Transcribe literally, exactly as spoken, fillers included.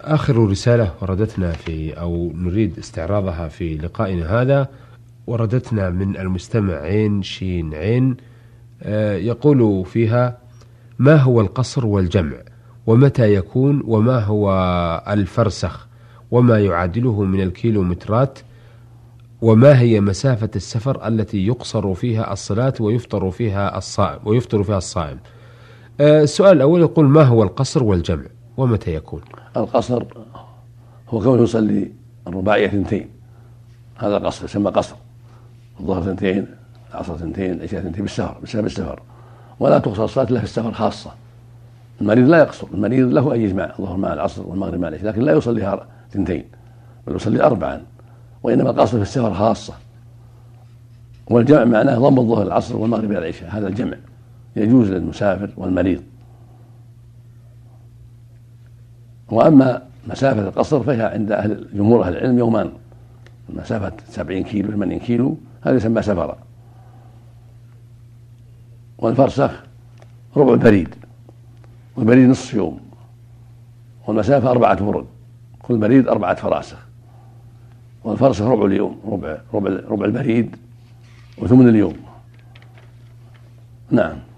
آخر رسالة وردتنا في أو نريد استعراضها في لقائنا هذا، وردتنا من المستمع عين شين عين، يقول فيها: ما هو القصر والجمع، ومتى يكون، وما هو الفرسخ، وما يعادله من الكيلومترات، وما هي مسافة السفر التي يقصر فيها الصلاة ويفطر فيها الصائم ويفطر فيها الصائم. السؤال الأول يقول: ما هو القصر والجمع، ومتى يكون؟ القصر هو كونه يصلي الرباعية اثنتين، هذا القصر يسمى قصر. الظهر اثنتين، العصر اثنتين، العشاء اثنتين بالسفر بسبب السفر، ولا تقصر الصلاة إلا في السفر خاصة. المريض لا يقصر، المريض له أن يجمع الظهر مع العصر والمغرب مع العشاء، لكن لا يصليها اثنتين بل يصلي أربعا، وإنما القصر في السفر خاصة. والجمع معناه ضم الظهر العصر والمغرب إلى العشاء، هذا الجمع يجوز للمسافر والمريض. وأما مسافة القصر فهي عند أهل جمهور أهل العلم يومان، مسافة سبعين كيلو ثمانين كيلو هذا يسمى سفرا. والفرسخ ربع البريد، والبريد نصف يوم، والمسافة أربعة برد، كل بريد أربعة فراسخ. والفرسخ ربع اليوم، ربع ربع ربع البريد وثمن اليوم. نعم.